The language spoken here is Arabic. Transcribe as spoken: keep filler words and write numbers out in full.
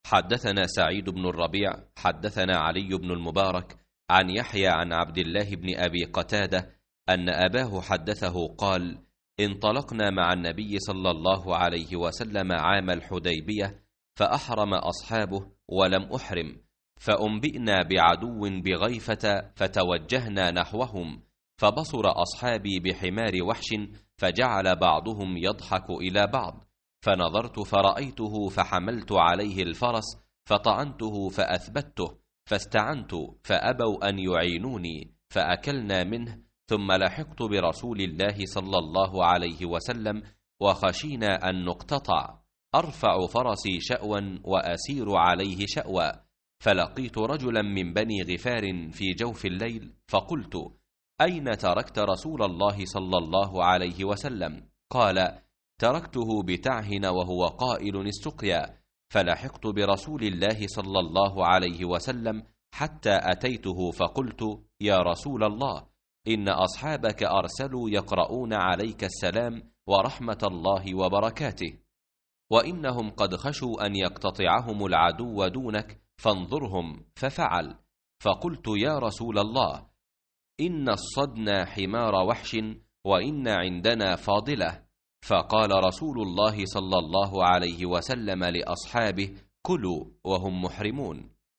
حدثنا سعيد بن الربيع حدثنا علي بن المبارك عن يحيى عن عبد الله بن أبي قتادة أن أباه حدثه قال: انطلقنا مع النبي صلى الله عليه وسلم عام الحديبية، فأحرم أصحابه ولم أحرم، فأنبئنا بعدو بغيفة فتوجهنا نحوهم، فبصر أصحابي بحمار وحش، فجعل بعضهم يضحك إلى بعض، فنظرت فرأيته فحملت عليه الفرس فطعنته فأثبته، فاستعنت فأبوا أن يعينوني فأكلنا منه، ثم لحقت برسول الله صلى الله عليه وسلم وخشينا أن نقتطع، أرفع فرسي شأوا وأسير عليه شأوا، فلقيت رجلا من بني غفار في جوف الليل، فقلت: أين تركت رسول الله صلى الله عليه وسلم؟ قال: تركته بتعهن وهو قائل السقيا، فلحقت برسول الله صلى الله عليه وسلم حتى أتيته، فقلت: يا رسول الله، إن أصحابك أرسلوا يقرؤون عليك السلام ورحمة الله وبركاته، وإنهم قد خشوا أن يقتطعهم العدو دونك، فانظرهم. ففعل. فقلت: يا رسول الله، إن الصدنا حمار وحش وإن عندنا فاضلة. فقال رسول الله صلى الله عليه وسلم لأصحابه: كلوا وهم محرمون.